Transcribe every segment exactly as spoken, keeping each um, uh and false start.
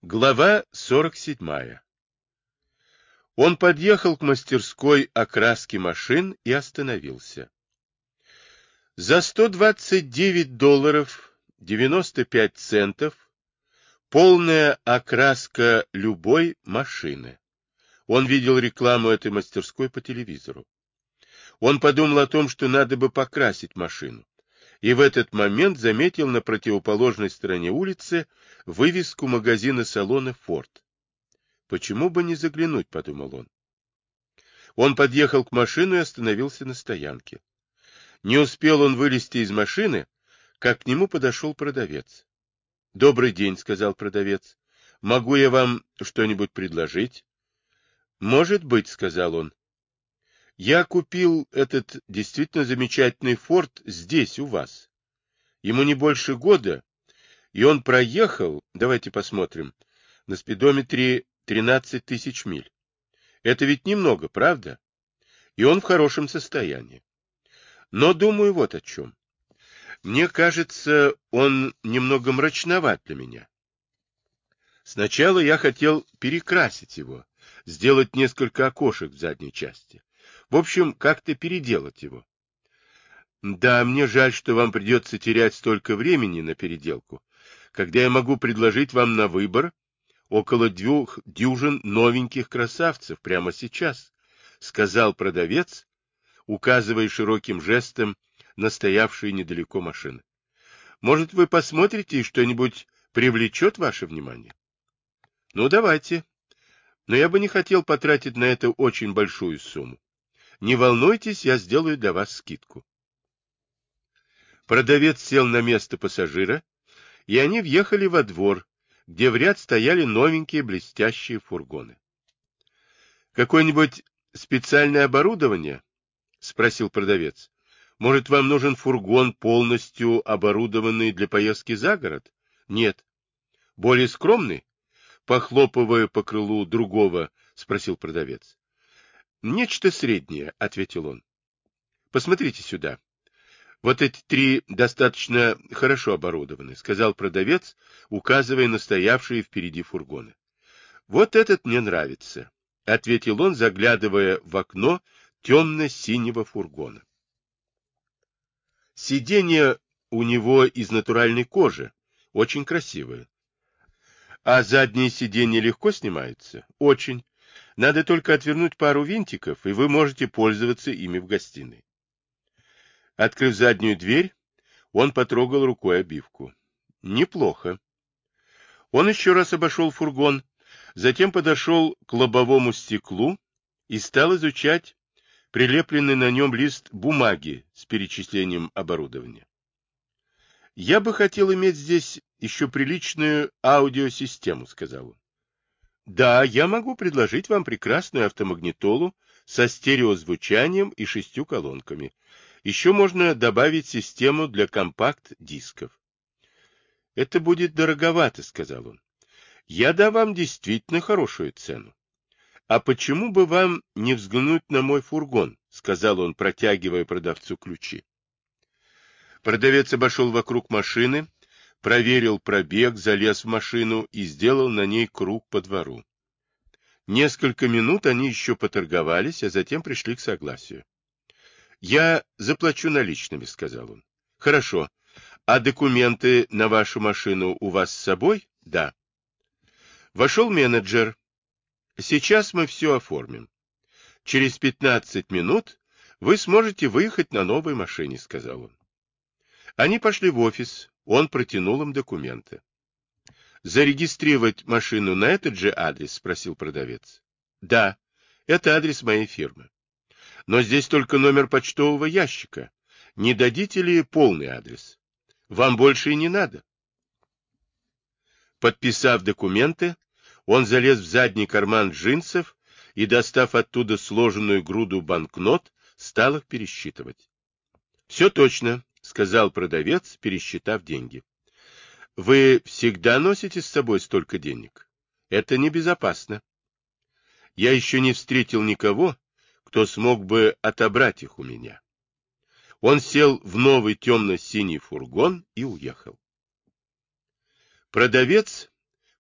Глава сорок седьмая. Он подъехал к мастерской окраски машин и остановился. За сто двадцать девять долларов девяносто пять центов полная окраска любой машины. Он видел рекламу этой мастерской по телевизору. Он подумал о том, что надо бы покрасить машину, и в этот момент заметил на противоположной стороне улицы вывеску магазина-салона Ford. «Почему бы не заглянуть?» — подумал он. Он подъехал к машине и остановился на стоянке. Не успел он вылезти из машины, как к нему подошел продавец. «Добрый день», — сказал продавец. «Могу я вам что-нибудь предложить?» «Может быть», — сказал он. «Я купил этот действительно замечательный Форд здесь, у вас. Ему не больше года, и он проехал, давайте посмотрим, на спидометре тринадцать тысяч миль. Это ведь немного, правда? И он в хорошем состоянии. Но думаю вот о чем. Мне кажется, он немного мрачноват для меня. Сначала я хотел перекрасить его, сделать несколько окошек в задней части. В общем, как-то переделать его. Да, мне жаль, что вам придется терять столько времени на переделку, когда я могу предложить вам на выбор около двух дюжин новеньких красавцев прямо сейчас, сказал продавец, указывая широким жестом на стоявшие недалеко машины. Может, вы посмотрите, и что-нибудь привлечет ваше внимание? Ну, давайте. Но я бы не хотел потратить на это очень большую сумму. Не волнуйтесь, я сделаю для вас скидку. Продавец сел на место пассажира, и они въехали во двор, где в ряд стояли новенькие блестящие фургоны. «Какое-нибудь специальное оборудование?» — спросил продавец. «Может, вам нужен фургон, полностью оборудованный для поездки за город?» «Нет». «Более скромный?» — похлопывая по крылу другого, спросил продавец. «Нечто среднее», — ответил он. «Посмотрите сюда. Вот эти три достаточно хорошо оборудованы», — сказал продавец, указывая на стоявшие впереди фургоны. «Вот этот мне нравится», — ответил он, заглядывая в окно темно-синего фургона. Сиденье у него из натуральной кожи, очень красивое. А задние сиденья легко снимаются? Очень. Надо только отвернуть пару винтиков, и вы можете пользоваться ими в гостиной. Открыв заднюю дверь, он потрогал рукой обивку. Неплохо. Он еще раз обошел фургон, затем подошел к лобовому стеклу и стал изучать прилепленный на нем лист бумаги с перечислением оборудования. «Я бы хотел иметь здесь еще приличную аудиосистему», — сказал он. «Да, я могу предложить вам прекрасную автомагнитолу со стереозвучанием и шестью колонками. Еще можно добавить систему для компакт-дисков». «Это будет дороговато», — сказал он. «Я дам вам действительно хорошую цену». «А почему бы вам не взглянуть на мой фургон?» — сказал он, протягивая продавцу ключи. Продавец обошел вокруг машины, проверил пробег, залез в машину и сделал на ней круг по двору. Несколько минут они еще поторговались, а затем пришли к согласию. «Я заплачу наличными», — сказал он. «Хорошо. А документы на вашу машину у вас с собой?» «Да». Вошел менеджер. «Сейчас мы все оформим. Через пятнадцать минут вы сможете выехать на новой машине», — сказал он. Они пошли в офис. Он протянул им документы. «Зарегистрировать машину на этот же адрес?» — спросил продавец. «Да, это адрес моей фирмы. Но здесь только номер почтового ящика. Не дадите ли полный адрес? Вам больше и не надо». Подписав документы, он залез в задний карман джинсов и, достав оттуда сложенную груду банкнот, стал их пересчитывать. «Все точно», — сказал продавец, пересчитав деньги. «Вы всегда носите с собой столько денег? Это небезопасно. Я еще не встретил никого, кто смог бы отобрать их у меня». Он сел в новый темно-синий фургон и уехал. Продавец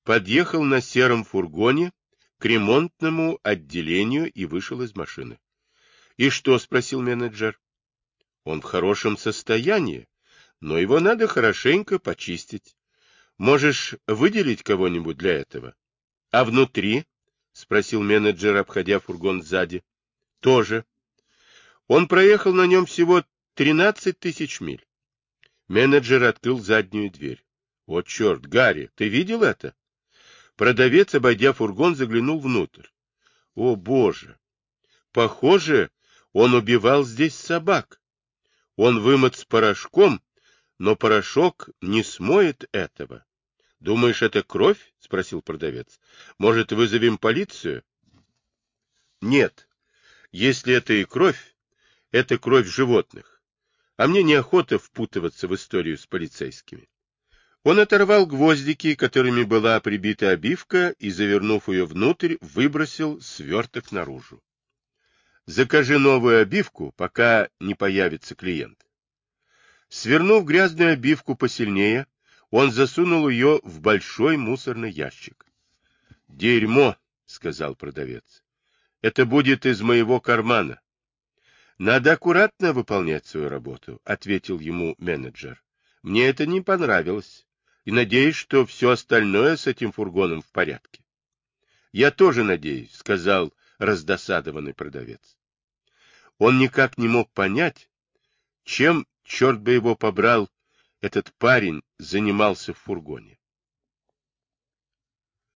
подъехал на сером фургоне к ремонтному отделению и вышел из машины. — И что? — спросил менеджер. — Он в хорошем состоянии, но его надо хорошенько почистить. Можешь выделить кого-нибудь для этого? — А внутри? — спросил менеджер, обходя фургон сзади. — Тоже. Он проехал на нем всего тринадцать тысяч миль. Менеджер открыл заднюю дверь. — О, черт, Гарри, ты видел это? Продавец, обойдя фургон, заглянул внутрь. — О, боже! Похоже, он убивал здесь собак. Он вымыт с порошком, но порошок не смоет этого. — Думаешь, это кровь? — спросил продавец. — Может, вызовем полицию? — Нет. Если это и кровь, это кровь животных. А мне неохота впутываться в историю с полицейскими. Он оторвал гвоздики, которыми была прибита обивка, и, завернув ее внутрь, выбросил сверток наружу. Закажи новую обивку, пока не появится клиент. Свернув грязную обивку посильнее, он засунул ее в большой мусорный ящик. — Дерьмо, — сказал продавец. — Это будет из моего кармана. — Надо аккуратно выполнять свою работу, — ответил ему менеджер. — Мне это не понравилось, и надеюсь, что все остальное с этим фургоном в порядке. — Я тоже надеюсь, — сказал раздосадованный продавец. Он никак не мог понять, чем, черт бы его побрал, этот парень занимался в фургоне.